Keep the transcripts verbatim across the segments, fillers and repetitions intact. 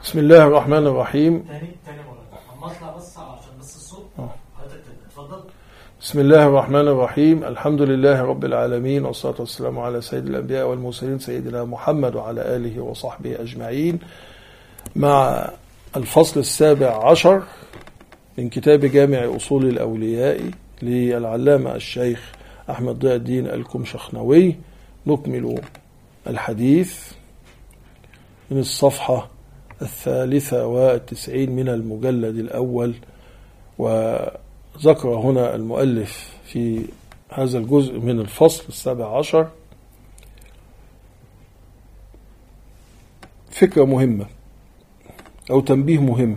بسم الله الرحمن الرحيم. تاني تاني مرة اطلع بس عشان بس الصوت. حضرتك اتفضل. بسم الله الرحمن الرحيم. الحمد لله رب العالمين، والصلاة والسلام على سيد الأنبياء والمرسلين سيدنا محمد وعلى آله وصحبه أجمعين، مع الفصل السابع عشر من كتاب جامع أصول الأولياء للعلامة الشيخ أحمد ضياء الدين الكمشخنوي. نكمل الحديث من الصفحة الثالثة والتسعين من المجلد الأول. وذكر هنا المؤلف في هذا الجزء من الفصل السابع عشر فكرة مهمة أو تنبيه مهم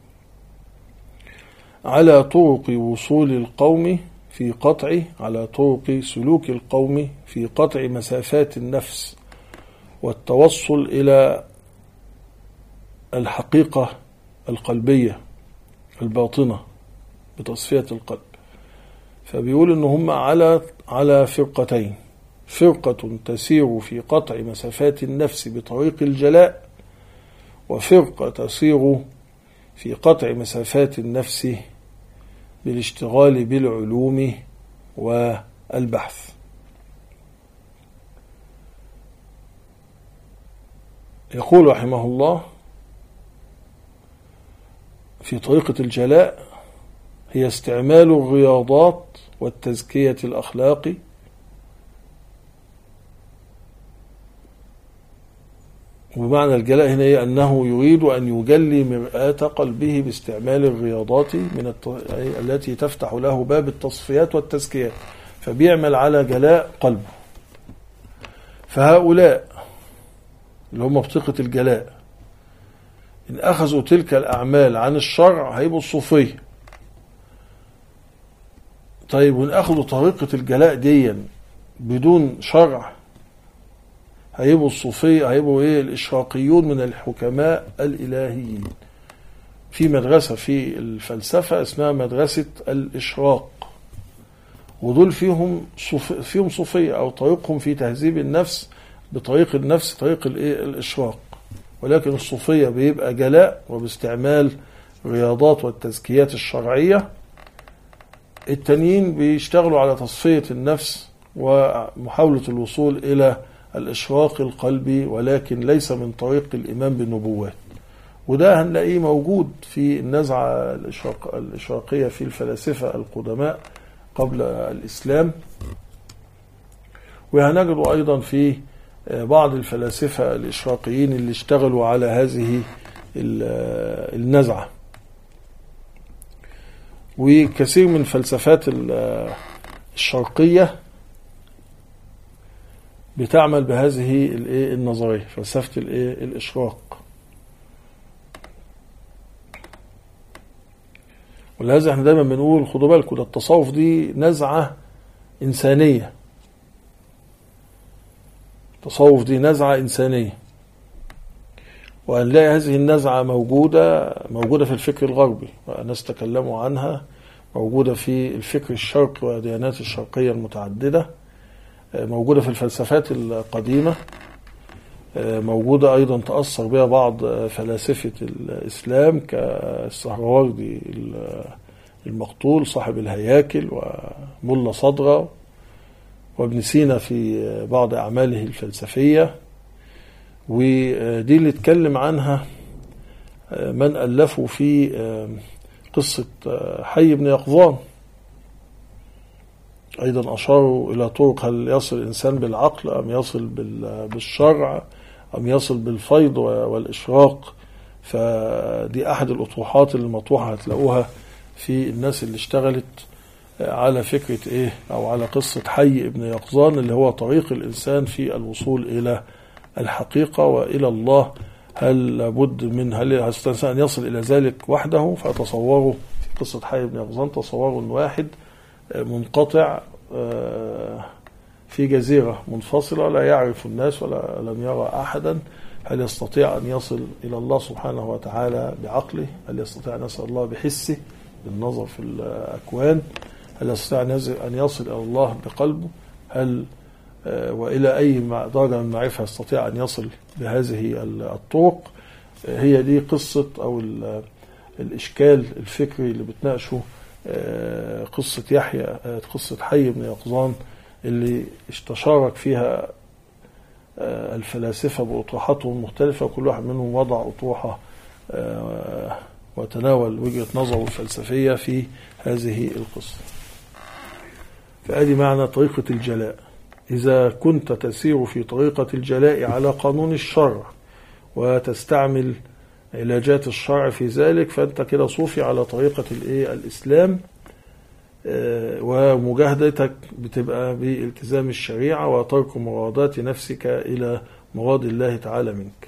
على طرق وصول القوم في قطع على طرق سلوك القوم في قطع مسافات النفس والتوصل إلى الحقيقة القلبية الباطنة بتصفية القلب. فبيقول إن هم على على فرقتين: فرقة تسير في قطع مسافات النفس بطريق الجلاء، وفرقة تسير في قطع مسافات النفس بالاشتغال بالعلوم والبحث. يقول رحمه الله: في طريقة الجلاء هي استعمال الرياضات والتزكية الأخلاقي وبمعنى الجلاء هنا هي أنه يريد أن يجلي مرآة قلبه باستعمال الرياضات من الت... التي تفتح له باب التصفيات والتزكيات، فبيعمل على جلاء قلبه. فهؤلاء اللي هم بطريقة الجلاء إن أخذوا تلك الأعمال عن الشرع هيبقوا الصوفية. طيب وإن أخذوا طريقة الجلاء دي بدون شرع هيبقوا الصوفية، هيبقوا إيه؟ الإشراقيون من الحكماء الإلهيين. في مدرسة في الفلسفة اسمها مدرسة الإشراق، ودول فيهم صوف فيهم صوفية أو طريقهم في تهذيب النفس بطريق النفس طريق الإيه؟ الإشراق. ولكن الصوفية بيبقى جلاء وباستعمال رياضات والتزكيات الشرعية. التانيين بيشتغلوا على تصفية النفس ومحاولة الوصول إلى الإشراق القلبي، ولكن ليس من طريق الإيمان بالنبوات. وده هنلاقيه موجود في النزعة الإشراق الإشراقية في الفلاسفة القدماء قبل الإسلام، وهنجد أيضا في بعض الفلاسفة الإشراقيين اللي اشتغلوا على هذه النزعة. وكثير من فلسفات الشرقية بتعمل بهذه النظرية، فلسفة الإشراق. ولهذا احنا دايما بنقول خدوا بالكم، ده التصوف دي نزعة إنسانية. التصوف دي نزعة إنسانية، وهنلاقي هذه النزعة موجودة موجودة في الفكر الغربي، وناس تكلموا عنها، موجودة في الفكر الشرقي والديانات الشرقية المتعددة، موجودة في الفلسفات القديمة، موجودة أيضا تأثر بها بعض فلاسفة الإسلام كالسهروردي المقتول صاحب الهياكل وملا صدرة وابن سينا في بعض أعماله الفلسفية. ودي اللي اتكلم عنها من ألفوا في قصة حي بن يقظان. أيضا أشاروا إلى طرق: هل يصل الإنسان بالعقل أم يصل بالشرع أم يصل بالفيض والإشراق؟ فدي أحد الأطروحات المطروحة هتلاقوها في الناس اللي اشتغلت على فكرة إيه أو على قصة حي ابن يقظان، اللي هو طريق الإنسان في الوصول إلى الحقيقة وإلى الله. هل لابد من هل يستطيع أن يصل إلى ذلك وحده؟ فتصوروا في قصة حي ابن يقظان، تصوروا أن واحد منقطع في جزيرة منفصلة لا يعرف الناس ولا لم يرى أحدا. هل يستطيع أن يصل إلى الله سبحانه وتعالى بعقله؟ هل يستطيع أن يصل الله بحسه بالنظر في الأكوان؟ هل يستطيع أن يصل إلى الله بقلبه؟ هل وإلى أي درجة من المعرفة يستطيع أن يصل بهذه الطرق؟ هي دي قصة أو الإشكال الفكري اللي بتناقشه قصة يحيى، قصة حي بن يقظان اللي استشارك فيها الفلاسفة بأطروحاتهم المختلفة، كل واحد منهم وضع أطروحة وتناول وجهة نظره الفلسفية في هذه القصة. فهذه معنى طريقة الجلاء. إذا كنت تسير في طريقة الجلاء على قانون الشرع وتستعمل علاجات الشرع في ذلك، فأنت كده صوفي على طريقة الإسلام، ومجاهدتك بتبقى بالتزام الشريعة وترك مرادات نفسك إلى مراد الله تعالى منك.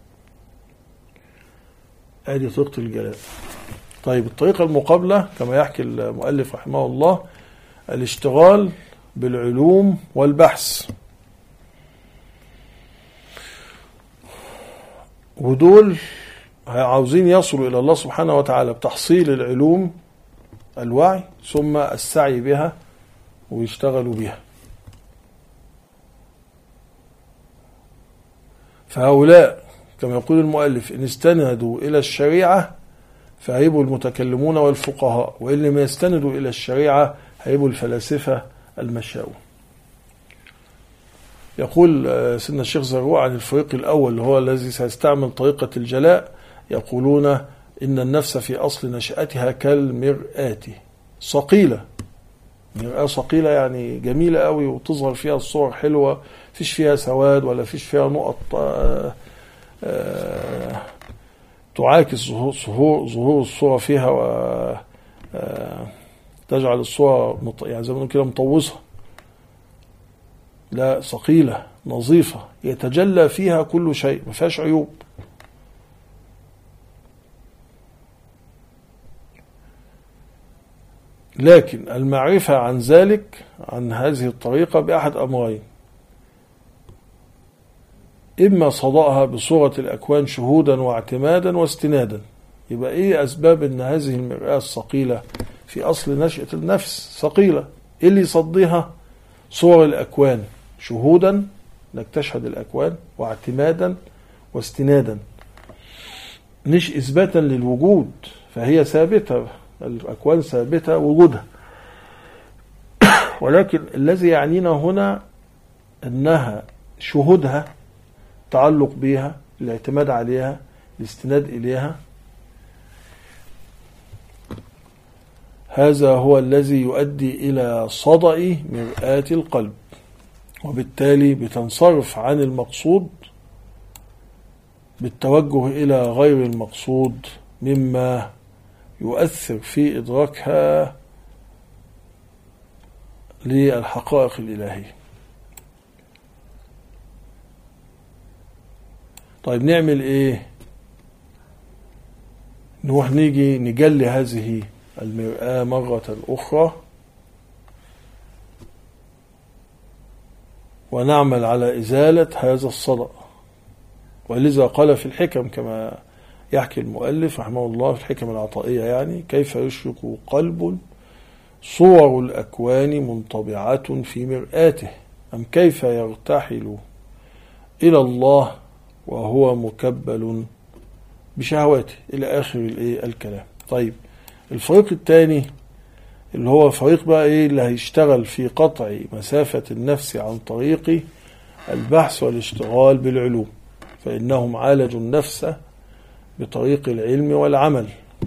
هذه طريقة الجلاء. طيب الطريقة المقابلة كما يحكي المؤلف رحمه الله الاشتغال بالعلوم والبحث، ودول عاوزين يصلوا إلى الله سبحانه وتعالى بتحصيل العلوم الوعي ثم السعي بها ويشتغلوا بها. فهؤلاء كما يقول المؤلف إن استندوا إلى الشريعة فهيبوا المتكلمون والفقهاء، وإن لم يستندوا إلى الشريعة هيبوا الفلاسفة المشاؤون. يقول سيدنا الشيخ زروع عن الفريق الأول اللي هو الذي سيستعمل طريقة الجلاء، يقولون إن النفس في أصل نشأتها كالمرآة صقيلة. مرآة صقيلة يعني جميلة قوي وتظهر فيها الصور حلوة، فيش فيها سواد ولا فيش فيها نقط آآ آآ تعاكس ظهور ظهور الصورة فيها وتجعل الصورة يعني زي ما نقول كده مطوسة. لا، صقيلة نظيفة يتجلى فيها كل شيء، ما فيهاش عيوب. لكن المعرفة عن ذلك عن هذه الطريقة بأحد أمرين: إما صداها بصورة الأكوان شهودا واعتمادا واستنادا. يبقى إيه أسباب أن هذه المرآة الصقيلة في أصل نشأة النفس صقيلة؟ إيه اللي يصديها؟ صور الأكوان شهودا انك تشهد الأكوان، واعتمادا واستنادا، مش إثباتا للوجود، فهي ثابتة، الأكوان ثابتة وجودها، ولكن الذي يعنينا هنا أنها شهودها، تعلق بها، الاعتماد عليها، الاستناد إليها، هذا هو الذي يؤدي إلى صدأ مرآة القلب، وبالتالي بتنصرف عن المقصود بالتوجه إلى غير المقصود مما يؤثر في إدراكها للحقائق الإلهية. طيب نعمل إيه؟ نروح نيجي نجلي هذه المرآة مرة أخرى ونعمل على إزالة هذا الصدأ. ولذا قال في الحكم كما يحكي المؤلف رحمه الله في الحكم العطائية يعني: كيف يشرق قلب صور الأكوان منطبعة في مرآته، أم كيف يرتحل إلى الله وهو مكبل بشهواته، إلى آخر الكلام. طيب الفريق الثاني اللي هو فريق بقى إيه اللي هيشتغل في قطع مسافة النفس عن طريق البحث والاشتغال بالعلوم، فإنهم عالجوا النفس بطريق العلم والعمل،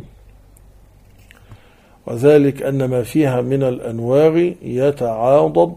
وذلك أن ما فيها من الأنوار يتعاضد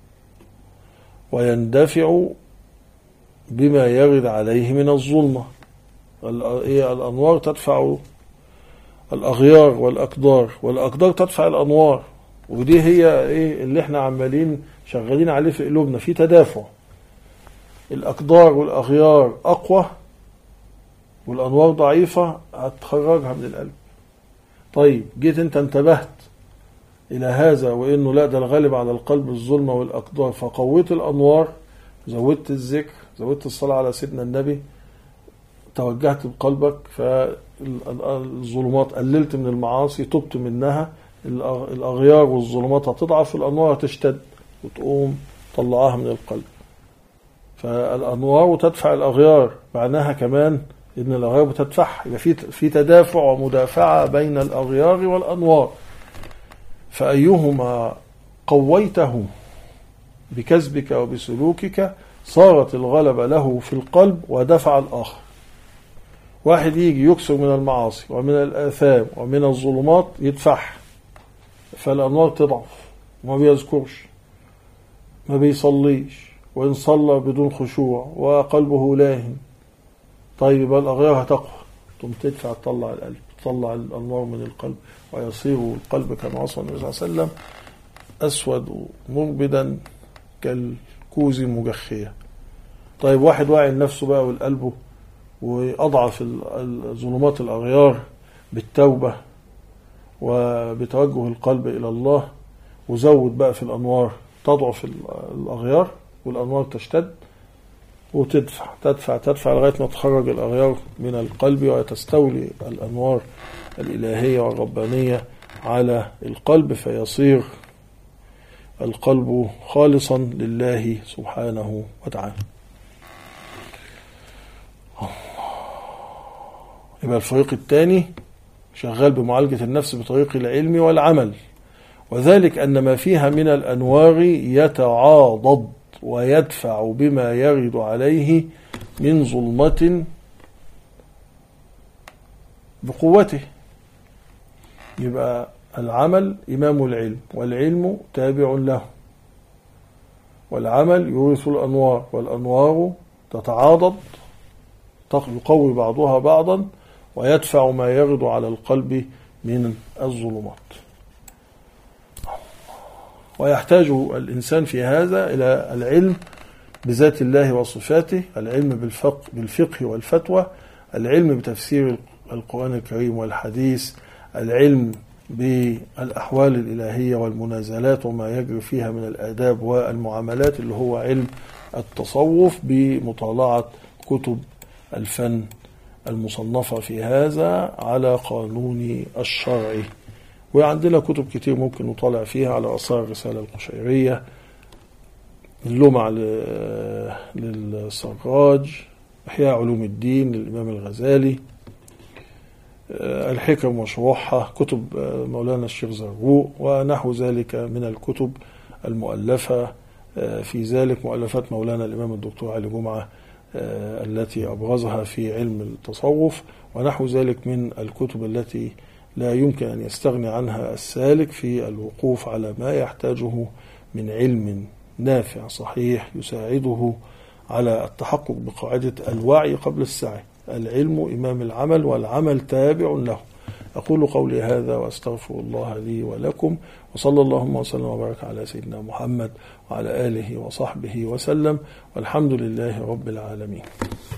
ويندفع بما يرد عليه من الظلمة. الأنوار تدفع الأغيار والأقدار، والأقدار تدفع الأنوار، ودي هي إيه اللي احنا عمالين شغالين عليه في قلوبنا، في تدافع. الأقدار والأغيار أقوى والأنوار ضعيفة، هتخرجها من القلب. طيب جيت انت انتبهت إلى هذا وإنه لا ده الغالب على القلب الظلمة والأقدار، فقويت الأنوار، زودت الذكر، زودت الصلاة على سيدنا النبي، توجهت بقلبك، فالظلمات قللت من المعاصي، تبت منها، الأغيار والظلمات هتضعف، الأنوار هتشتد وتقوم طلعها من القلب. فالأنوار وتدفع الأغيار معناها كمان إن الأغيار بتدفعها، يبقى في في تدافع ومدافعة بين الأغيار والأنوار. فأيهما قويته بكسبك وبسلوكك صارت الغلبة له في القلب ودفع الآخر. واحد يجي يكسر من المعاصي ومن الآثام ومن الظلمات يدفعها، فالأنوار تضعف، ما بيذكرش، ما بيصليش، وإن صلى بدون خشوع وقلبه لاهن. طيب يبقى الأغيار هتقوى، ثم تدفع تطلع القلب، تطلع الأنوار من القلب، ويصير القلب كما وصف النبي صلى الله عليه وسلم أسود مربدا كالكوز المجخية. طيب واحد واعي لنفسه بقى والقلبه وأضعف ظلمات الأغيار بالتوبة وبتوجه القلب إلى الله، وزود بقى في الأنوار، تضعف الأغيار والأنوار تشتد وتدفع تدفع تدفع لغاية ما تخرج الأغيار من القلب وتستولي الأنوار الإلهية والربانية على القلب، فيصير القلب خالصا لله سبحانه وتعالى. يبقى الفريق الثاني شغال بمعالجة النفس بطريق العلم والعمل، وذلك أن ما فيها من الأنوار يتعاضد ويدفع بما يرد عليه من ظلمة بقوته. يبقى العمل إمام العلم، والعلم تابع له، والعمل يورث الأنوار، والأنوار تتعاضد يقوي بعضها بعضا ويدفع ما يرد على القلب من الظلمات. ويحتاج الإنسان في هذا إلى العلم بذات الله وصفاته، العلم بالفقه, بالفقه والفتوى، العلم بتفسير القرآن الكريم والحديث، العلم بالأحوال الإلهية والمنازلات وما يجري فيها من الآداب والمعاملات، اللي هو علم التصوف، بمطالعة كتب الفن المصنفة في هذا على قانون الشرع. وعندنا كتب كتير ممكن نطالع فيها، على آثار الرسالة القشيرية، اللمع للسراج، إحياء علوم الدين للإمام الغزالي، الحكم وشروحها، كتب مولانا الشيخ زرقوق، ونحو ذلك من الكتب المؤلفة في ذلك، مؤلفات مولانا الإمام الدكتور علي جمعة التي أبرزها في علم التصوف، ونحو ذلك من الكتب التي لا يمكن أن يستغني عنها السالك في الوقوف على ما يحتاجه من علم نافع صحيح يساعده على التحقق بقاعدة الوعي قبل السعي. العلم إمام العمل، والعمل تابع له. أقول قولي هذا وأستغفر الله لي ولكم، وصلى اللهم وسلم وبارك على سيدنا محمد وعلى آله وصحبه وسلم، والحمد لله رب العالمين.